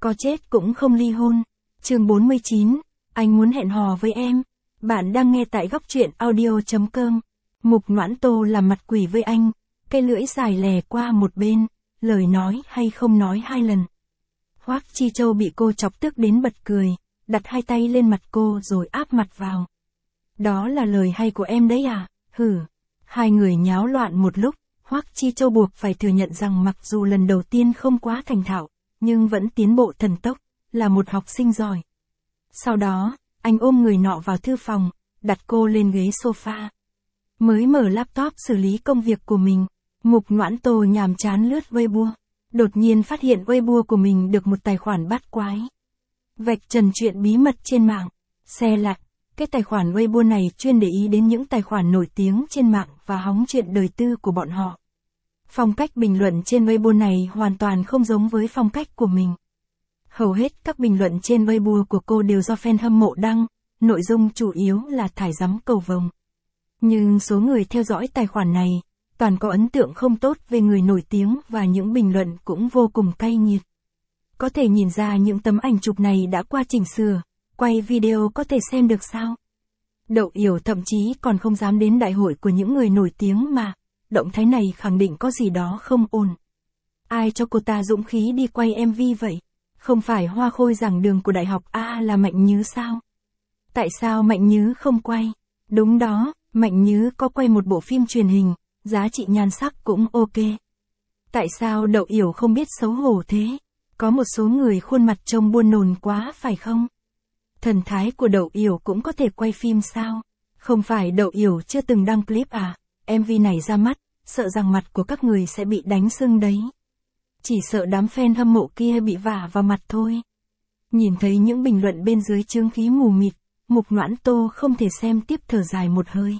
có chết cũng không ly hôn. Chương 49, anh muốn hẹn hò với em. Bạn đang nghe tại góc truyện audio.com. Mục Noãn Tô làm mặt quỷ với anh, cái lưỡi dài lè qua một bên, lời nói hay không nói 2 lần. Hoắc Chi Châu bị cô chọc tức đến bật cười, đặt 2 tay lên mặt cô rồi áp mặt vào. Đó là lời hay của em đấy à? Hử. Hai người nháo loạn một lúc, Hoắc Chi Châu buộc phải thừa nhận rằng mặc dù lần đầu tiên không quá thành thạo, nhưng vẫn tiến bộ thần tốc, là một học sinh giỏi. Sau đó, anh ôm người nọ vào thư phòng, đặt cô lên ghế sofa. Mới mở laptop xử lý công việc của mình, Mục Noãn Tô nhàm chán lướt Weibo. Đột nhiên phát hiện Weibo của mình được một tài khoản bắt quái. Vạch trần chuyện bí mật trên mạng. Xe lại, cái tài khoản Weibo này chuyên để ý đến những tài khoản nổi tiếng trên mạng và hóng chuyện đời tư của bọn họ. Phong cách bình luận trên Weibo này hoàn toàn không giống với phong cách của mình. Hầu hết các bình luận trên Weibo của cô đều do fan hâm mộ đăng, nội dung chủ yếu là thải giắm cầu vồng. Nhưng số người theo dõi tài khoản này, toàn có ấn tượng không tốt về người nổi tiếng và những bình luận cũng vô cùng cay nghiệt. Có thể nhìn ra những tấm ảnh chụp này đã qua chỉnh sửa, quay video có thể xem được sao. Đậu Yểu thậm chí còn không dám đến đại hội của những người nổi tiếng mà, động thái này khẳng định có gì đó không ổn. Ai cho cô ta dũng khí đi quay MV vậy? Không phải hoa khôi giảng đường của đại học A là Mạnh Nhứ sao? Tại sao Mạnh Nhứ không quay? Đúng đó, Mạnh Nhứ có quay một bộ phim truyền hình, giá trị nhan sắc cũng ok. Tại sao Đậu Yểu không biết xấu hổ thế? Có một số người khuôn mặt trông buồn nôn quá phải không? Thần thái của Đậu Yểu cũng có thể quay phim sao? Không phải Đậu Yểu chưa từng đăng clip à? MV này ra mắt, sợ rằng mặt của các người sẽ bị đánh sưng đấy. Chỉ sợ đám fan hâm mộ kia bị vả vào mặt thôi. Nhìn thấy những bình luận bên dưới chướng khí mù mịt, Mục Noãn Tô không thể xem tiếp, thở dài một hơi.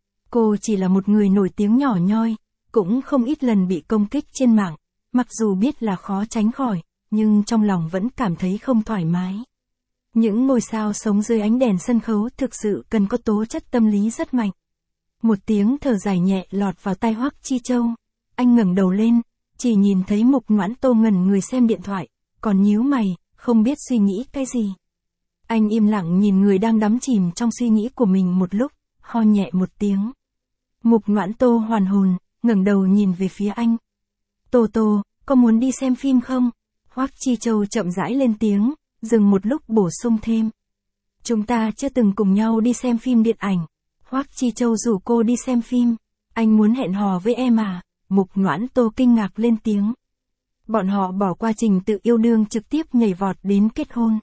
Cô chỉ là một người nổi tiếng nhỏ nhoi, cũng không ít lần bị công kích trên mạng, mặc dù biết là khó tránh khỏi, nhưng trong lòng vẫn cảm thấy không thoải mái. Những ngôi sao sống dưới ánh đèn sân khấu thực sự cần có tố chất tâm lý rất mạnh. Một tiếng thở dài nhẹ lọt vào tai Hoắc Chi Châu. Anh ngẩng đầu lên, chỉ nhìn thấy Mục Noãn Tô ngẩn người xem điện thoại, còn nhíu mày, không biết suy nghĩ cái gì. Anh im lặng nhìn người đang đắm chìm trong suy nghĩ của mình một lúc, ho nhẹ một tiếng. Mục Noãn Tô hoàn hồn, ngẩng đầu nhìn về phía anh. Tô Tô, có muốn đi xem phim không? Hoắc Chi Châu chậm rãi lên tiếng, dừng một lúc bổ sung thêm. Chúng ta chưa từng cùng nhau đi xem phim điện ảnh. Hoắc Chi Châu rủ cô đi xem phim. Anh muốn hẹn hò với em à? Mục Noãn Tô kinh ngạc lên tiếng. Bọn họ bỏ qua trình tự yêu đương trực tiếp nhảy vọt đến kết hôn.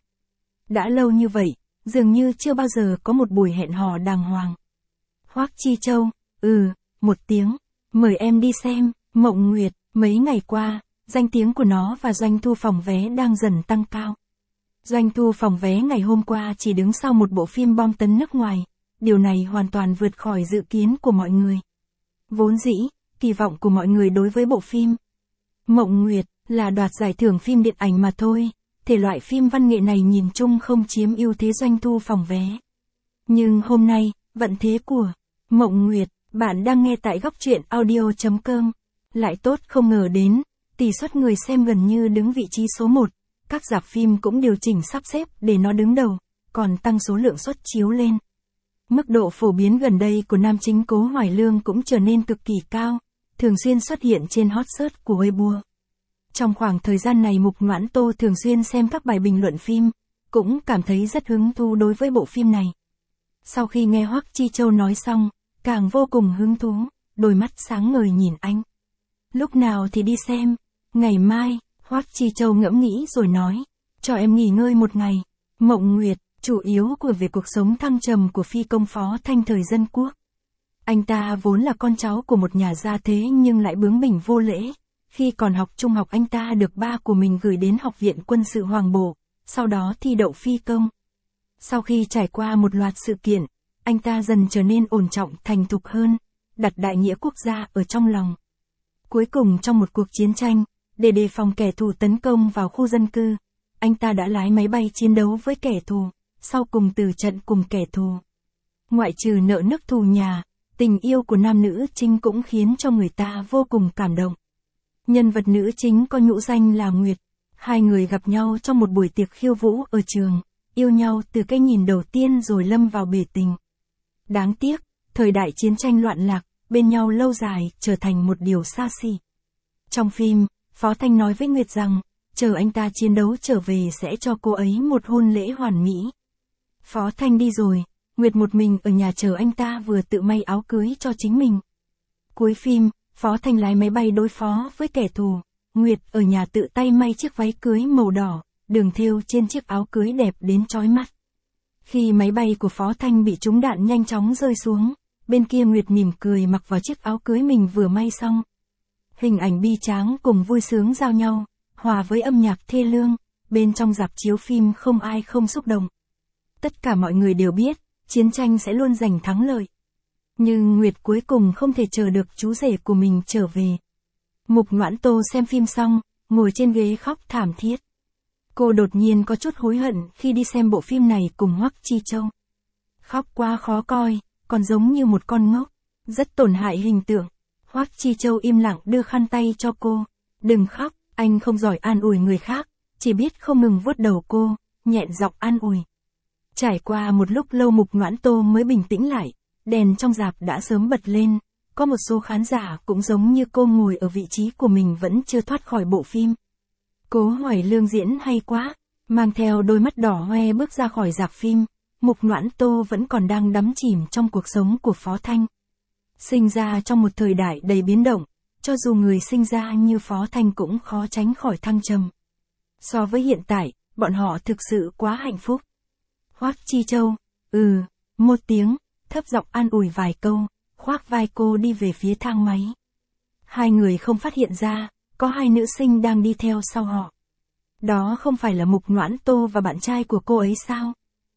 Đã lâu như vậy, dường như chưa bao giờ có một buổi hẹn hò đàng hoàng. Hoắc Chi Châu, một tiếng, mời em đi xem. Mộng Nguyệt, mấy ngày qua, danh tiếng của nó và doanh thu phòng vé đang dần tăng cao. Doanh thu phòng vé ngày hôm qua chỉ đứng sau một bộ phim bom tấn nước ngoài, điều này hoàn toàn vượt khỏi dự kiến của mọi người. Vốn dĩ, kỳ vọng của mọi người đối với bộ phim Mộng Nguyệt là đoạt giải thưởng phim điện ảnh mà thôi, thể loại phim văn nghệ này nhìn chung không chiếm ưu thế doanh thu phòng vé. Nhưng hôm nay, vận thế của Mộng Nguyệt, bạn đang nghe tại góc truyện audio.com, lại tốt không ngờ đến, tỷ suất người xem gần như đứng vị trí số 1, các rạp phim cũng điều chỉnh sắp xếp để nó đứng đầu, còn tăng số lượng suất chiếu lên. Mức độ phổ biến gần đây của nam chính Cố Hoài Lương cũng trở nên cực kỳ cao, thường xuyên xuất hiện trên hot search của Weibo. Trong khoảng thời gian này Mục Noãn Tô thường xuyên xem các bài bình luận phim, cũng cảm thấy rất hứng thú đối với bộ phim này. Sau khi nghe Hoắc Chi Châu nói xong, càng vô cùng hứng thú, đôi mắt sáng ngời nhìn anh. Lúc nào thì đi xem? Ngày mai, Hoắc Chi Châu ngẫm nghĩ rồi nói, cho em nghỉ ngơi một ngày. Mộng Nguyệt, chủ yếu của về cuộc sống thăng trầm của phi công Phó Thanh thời dân quốc. Anh ta vốn là con cháu của một nhà gia thế nhưng lại bướng bỉnh vô lễ. Khi còn học trung học anh ta được ba của mình gửi đến Học viện Quân sự Hoàng Bổ, sau đó thi đậu phi công. Sau khi trải qua một loạt sự kiện, anh ta dần trở nên ổn trọng thành thục hơn, đặt đại nghĩa quốc gia ở trong lòng. Cuối cùng trong một cuộc chiến tranh, để đề phòng kẻ thù tấn công vào khu dân cư, anh ta đã lái máy bay chiến đấu với kẻ thù, sau cùng từ trận cùng kẻ thù. Ngoại trừ nợ nức thù nhà, tình yêu của nam nữ chính cũng khiến cho người ta vô cùng cảm động. Nhân vật nữ chính có nhũ danh là Nguyệt. Hai người gặp nhau trong một buổi tiệc khiêu vũ ở trường, yêu nhau từ cái nhìn đầu tiên rồi lâm vào bể tình. Đáng tiếc, thời đại chiến tranh loạn lạc, bên nhau lâu dài trở thành một điều xa xỉ. Trong phim, Phó Thanh nói với Nguyệt rằng, chờ anh ta chiến đấu trở về sẽ cho cô ấy một hôn lễ hoàn mỹ. Phó Thanh đi rồi, Nguyệt một mình ở nhà chờ anh ta vừa tự may áo cưới cho chính mình. Cuối phim, Phó Thanh lái máy bay đối phó với kẻ thù, Nguyệt ở nhà tự tay may chiếc váy cưới màu đỏ, đường thêu trên chiếc áo cưới đẹp đến chói mắt. Khi máy bay của Phó Thanh bị trúng đạn nhanh chóng rơi xuống, bên kia Nguyệt mỉm cười mặc vào chiếc áo cưới mình vừa may xong. Hình ảnh bi tráng cùng vui sướng giao nhau, hòa với âm nhạc thê lương, bên trong rạp chiếu phim không ai không xúc động. Tất cả mọi người đều biết, chiến tranh sẽ luôn giành thắng lợi. Nhưng Nguyệt cuối cùng không thể chờ được chú rể của mình trở về. Mục Noãn Tô xem phim xong, ngồi trên ghế khóc thảm thiết. Cô đột nhiên có chút hối hận khi đi xem bộ phim này cùng Hoắc Chi Châu. Khóc quá khó coi, còn giống như một con ngốc, rất tổn hại hình tượng. Hoắc Chi Châu im lặng đưa khăn tay cho cô. Đừng khóc, anh không giỏi an ủi người khác, chỉ biết không ngừng vuốt đầu cô, nhẹn giọng an ủi. Trải qua một lúc lâu Mục Noãn Tô mới bình tĩnh lại, đèn trong rạp đã sớm bật lên, có một số khán giả cũng giống như cô ngồi ở vị trí của mình vẫn chưa thoát khỏi bộ phim. Cố Hoài Lương diễn hay quá, mang theo đôi mắt đỏ hoe bước ra khỏi rạp phim, Mục Noãn Tô vẫn còn đang đắm chìm trong cuộc sống của Phó Thanh. Sinh ra trong một thời đại đầy biến động, cho dù người sinh ra như Phó Thanh cũng khó tránh khỏi thăng trầm. So với hiện tại, bọn họ thực sự quá hạnh phúc. Hoắc Chi Châu, một tiếng, thấp giọng an ủi vài câu, khoác vai cô đi về phía thang máy. Hai người không phát hiện ra, có hai nữ sinh đang đi theo sau họ. Đó không phải là Mục Noãn Tô và bạn trai của cô ấy sao?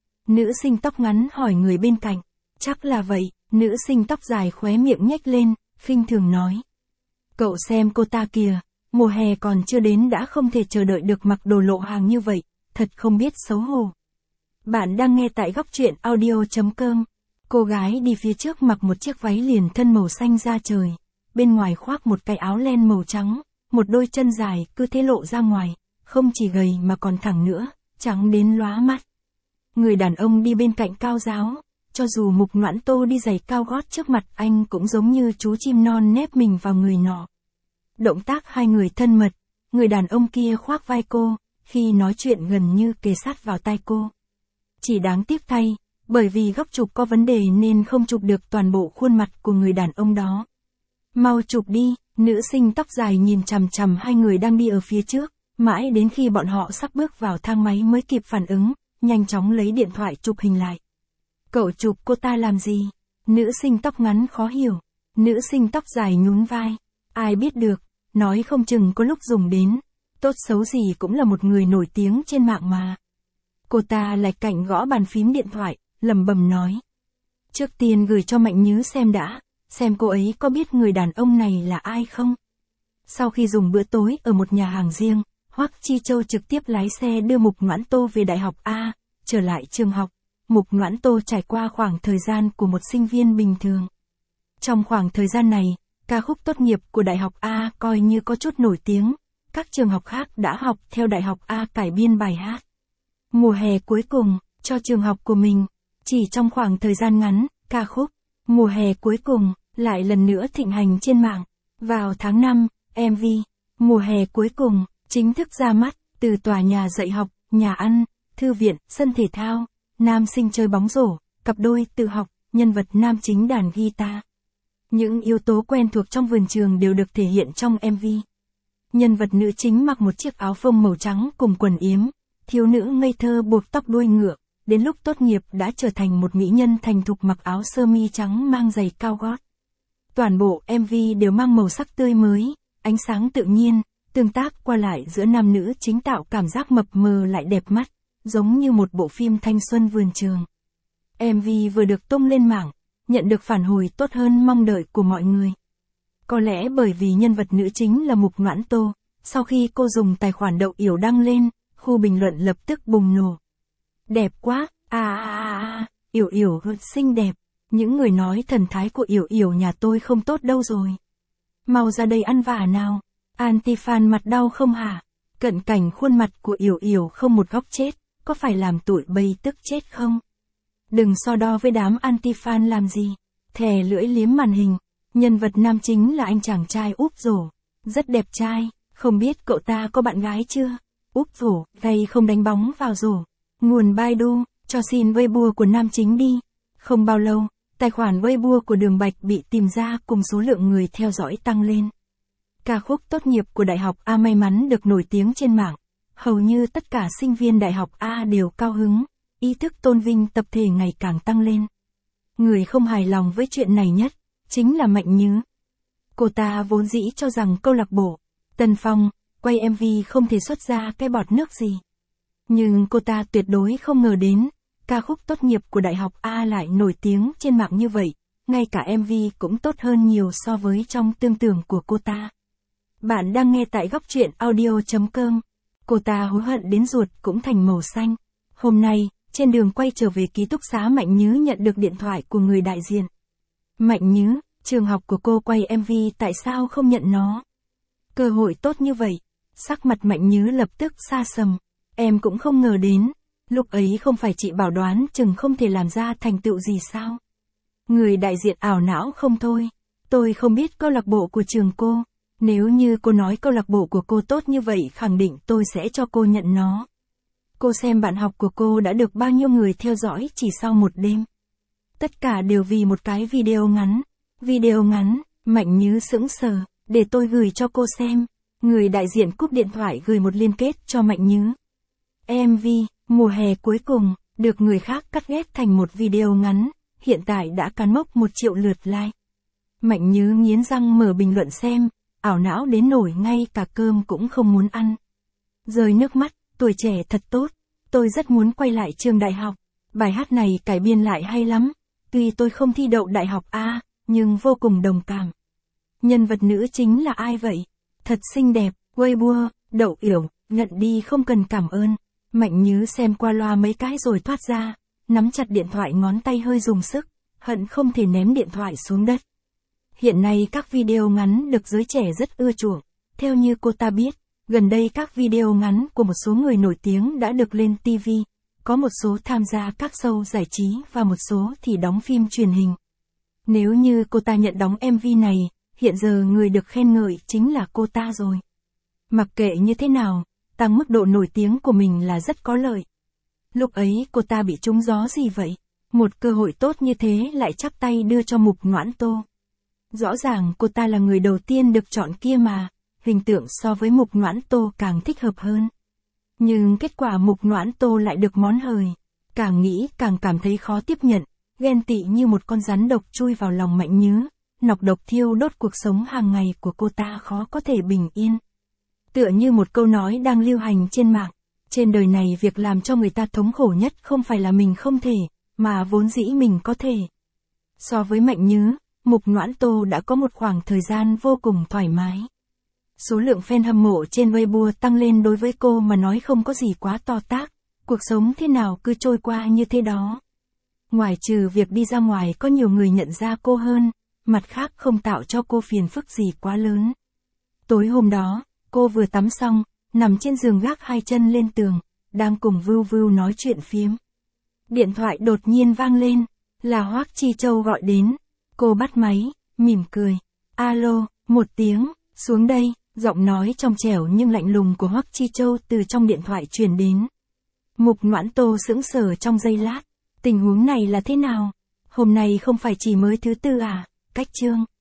Nữ sinh tóc ngắn hỏi người bên cạnh. Chắc là vậy, nữ sinh tóc dài khóe miệng nhếch lên, khinh thường nói. Cậu xem cô ta kìa, mùa hè còn chưa đến đã không thể chờ đợi được mặc đồ lộ hàng như vậy, thật không biết xấu hổ. Bạn đang nghe tại góc truyện audio.com. Cô gái đi phía trước mặc một chiếc váy liền thân màu xanh da trời, bên ngoài khoác một cái áo len màu trắng, một đôi chân dài cứ thế lộ ra ngoài, không chỉ gầy mà còn thẳng nữa, trắng đến lóa mắt. Người đàn ông đi bên cạnh cao ráo, cho dù Mục Noãn Tô đi giày cao gót trước mặt anh cũng giống như chú chim non nép mình vào người nọ. Động tác hai người thân mật, người đàn ông kia khoác vai cô, khi nói chuyện gần như kề sát vào tai cô. Chỉ đáng tiếc thay, bởi vì góc chụp có vấn đề nên không chụp được toàn bộ khuôn mặt của người đàn ông đó. Mau chụp đi, nữ sinh tóc dài nhìn chằm chằm hai người đang đi ở phía trước, mãi đến khi bọn họ sắp bước vào thang máy mới kịp phản ứng, nhanh chóng lấy điện thoại chụp hình lại. Cậu chụp cô ta làm gì? Nữ sinh tóc ngắn khó hiểu, nữ sinh tóc dài nhún vai. Ai biết được, nói không chừng có lúc dùng đến, tốt xấu gì cũng là một người nổi tiếng trên mạng mà. Cô ta lạch cạnh gõ bàn phím điện thoại, lẩm bẩm nói. Trước tiên gửi cho Mạnh Nhứ xem đã, xem cô ấy có biết người đàn ông này là ai không. Sau khi dùng bữa tối ở một nhà hàng riêng, Hoắc Chi Châu trực tiếp lái xe đưa Mục Noãn Tô về đại học A, trở lại trường học. Mục Noãn Tô trải qua khoảng thời gian của một sinh viên bình thường. Trong khoảng thời gian này, ca khúc tốt nghiệp của đại học A coi như có chút nổi tiếng, các trường học khác đã học theo đại học A cải biên bài hát. Mùa hè cuối cùng, cho trường học của mình, chỉ trong khoảng thời gian ngắn, ca khúc Mùa hè cuối cùng lại lần nữa thịnh hành trên mạng. Vào tháng 5, MV Mùa hè cuối cùng chính thức ra mắt, từ tòa nhà dạy học, nhà ăn, thư viện, sân thể thao, nam sinh chơi bóng rổ, cặp đôi tự học, nhân vật nam chính đàn guitar. Những yếu tố quen thuộc trong vườn trường đều được thể hiện trong MV. Nhân vật nữ chính mặc một chiếc áo phông màu trắng cùng quần yếm, thiếu nữ ngây thơ buộc tóc đuôi ngựa, đến lúc tốt nghiệp đã trở thành một mỹ nhân thành thục mặc áo sơ mi trắng mang giày cao gót. Toàn bộ MV đều mang màu sắc tươi mới, ánh sáng tự nhiên, tương tác qua lại giữa nam nữ chính tạo cảm giác mập mờ lại đẹp mắt, giống như một bộ phim thanh xuân vườn trường. MV vừa được tung lên mạng, nhận được phản hồi tốt hơn mong đợi của mọi người. Có lẽ bởi vì nhân vật nữ chính là Mục Noãn Tô, sau khi cô dùng tài khoản Đậu Yểu đăng lên, khu bình luận lập tức bùng nổ. Đẹp quá, Yểu Yểu xinh đẹp, những người nói thần thái của Yểu Yểu nhà tôi không tốt đâu rồi. Mau ra đây ăn vả nào, anti-fan mặt đau không hả? Cận cảnh khuôn mặt của Yểu Yểu không một góc chết, có phải làm tụi bay tức chết không? Đừng so đo với đám anti-fan làm gì. Thè lưỡi liếm màn hình. Nhân vật nam chính là anh chàng trai úp rổ. Rất đẹp trai, không biết cậu ta có bạn gái chưa? Úp rổ, tay không đánh bóng vào rổ. Nguồn Baidu, cho xin Weibo của nam chính đi. Không bao lâu, tài khoản Weibo của Đường Bạch bị tìm ra cùng số lượng người theo dõi tăng lên. Ca khúc tốt nghiệp của Đại học A may mắn được nổi tiếng trên mạng. Hầu như tất cả sinh viên Đại học A đều cao hứng, ý thức tôn vinh tập thể ngày càng tăng lên. Người không hài lòng với chuyện này nhất, chính là Mạnh Nhứ. Cô ta vốn dĩ cho rằng câu lạc bộ Tân Phong quay MV không thể xuất ra cái bọt nước gì. Nhưng cô ta tuyệt đối không ngờ đến, ca khúc tốt nghiệp của Đại học A lại nổi tiếng trên mạng như vậy, ngay cả MV cũng tốt hơn nhiều so với trong tưởng tượng của cô ta. Bạn đang nghe tại góc truyện audio.com. Cô ta hối hận đến ruột cũng thành màu xanh. Hôm nay, trên đường quay trở về ký túc xá Mạnh Nhứ nhận được điện thoại của người đại diện. Mạnh Nhứ, trường học của cô quay MV tại sao không nhận nó? Cơ hội tốt như vậy. Sắc mặt Mạnh Nhứ lập tức xa sầm. Em cũng không ngờ đến. Lúc ấy không phải chị bảo đoán chừng không thể làm ra thành tựu gì sao? Người đại diện ảo não không thôi. Tôi không biết câu lạc bộ của trường cô. Nếu như cô nói câu lạc bộ của cô tốt như vậy khẳng định tôi sẽ cho cô nhận nó. Cô xem bạn học của cô đã được bao nhiêu người theo dõi chỉ sau một đêm. Tất cả đều vì một cái video ngắn. Video ngắn, Mạnh Nhứ sững sờ, để tôi gửi cho cô xem. Người đại diện cúp điện thoại gửi một liên kết cho Mạnh Nhứ. MV, mùa hè cuối cùng, được người khác cắt ghép thành một video ngắn, hiện tại đã cán mốc 1 triệu lượt like. Mạnh Nhứ nghiến răng mở bình luận xem, ảo não đến nổi ngay cả cơm cũng không muốn ăn. Rơi nước mắt, tuổi trẻ thật tốt, tôi rất muốn quay lại trường đại học. Bài hát này cải biên lại hay lắm, tuy tôi không thi đậu đại học A, nhưng vô cùng đồng cảm. Nhân vật nữ chính là ai vậy? Thật xinh đẹp, Weibo, đậu yểu, nhận đi không cần cảm ơn. Mạnh Nhứ xem qua loa mấy cái rồi thoát ra, nắm chặt điện thoại ngón tay hơi dùng sức, hận không thể ném điện thoại xuống đất. Hiện nay các video ngắn được giới trẻ rất ưa chuộng. Theo như cô ta biết, gần đây các video ngắn của một số người nổi tiếng đã được lên TV, có một số tham gia các show giải trí và một số thì đóng phim truyền hình. Nếu như cô ta nhận đóng MV này, hiện giờ người được khen ngợi chính là cô ta rồi. Mặc kệ như thế nào, tăng mức độ nổi tiếng của mình là rất có lợi. Lúc ấy cô ta bị trúng gió gì vậy? Một cơ hội tốt như thế lại chắp tay đưa cho Mục Noãn Tô. Rõ ràng cô ta là người đầu tiên được chọn kia mà, hình tượng so với Mục Noãn Tô càng thích hợp hơn. Nhưng kết quả Mục Noãn Tô lại được món hời. Càng nghĩ càng cảm thấy khó tiếp nhận, ghen tị như một con rắn độc chui vào lòng Mạnh Nhứ, nọc độc thiêu đốt cuộc sống hàng ngày của cô ta khó có thể bình yên. Tựa như một câu nói đang lưu hành trên mạng, trên đời này việc làm cho người ta thống khổ nhất không phải là mình không thể, mà vốn dĩ mình có thể. So với Mạnh Nhứ, Mục Noãn Tô đã có một khoảng thời gian vô cùng thoải mái. Số lượng fan hâm mộ trên Weibo tăng lên đối với cô mà nói không có gì quá to tát, cuộc sống thế nào cứ trôi qua như thế đó. Ngoài trừ việc đi ra ngoài có nhiều người nhận ra cô hơn, mặt khác không tạo cho cô phiền phức gì quá lớn. Tối hôm đó, cô vừa tắm xong, nằm trên giường gác hai chân lên tường, đang cùng Vưu Vưu nói chuyện phiếm. Điện thoại đột nhiên vang lên, là Hoắc Chi Châu gọi đến. Cô bắt máy, mỉm cười. Alo, một tiếng, xuống đây, giọng nói trong trẻo nhưng lạnh lùng của Hoắc Chi Châu từ trong điện thoại truyền đến. Mục Noãn Tô sững sờ trong giây lát, tình huống này là thế nào? Hôm nay không phải chỉ mới thứ tư à? Cách chương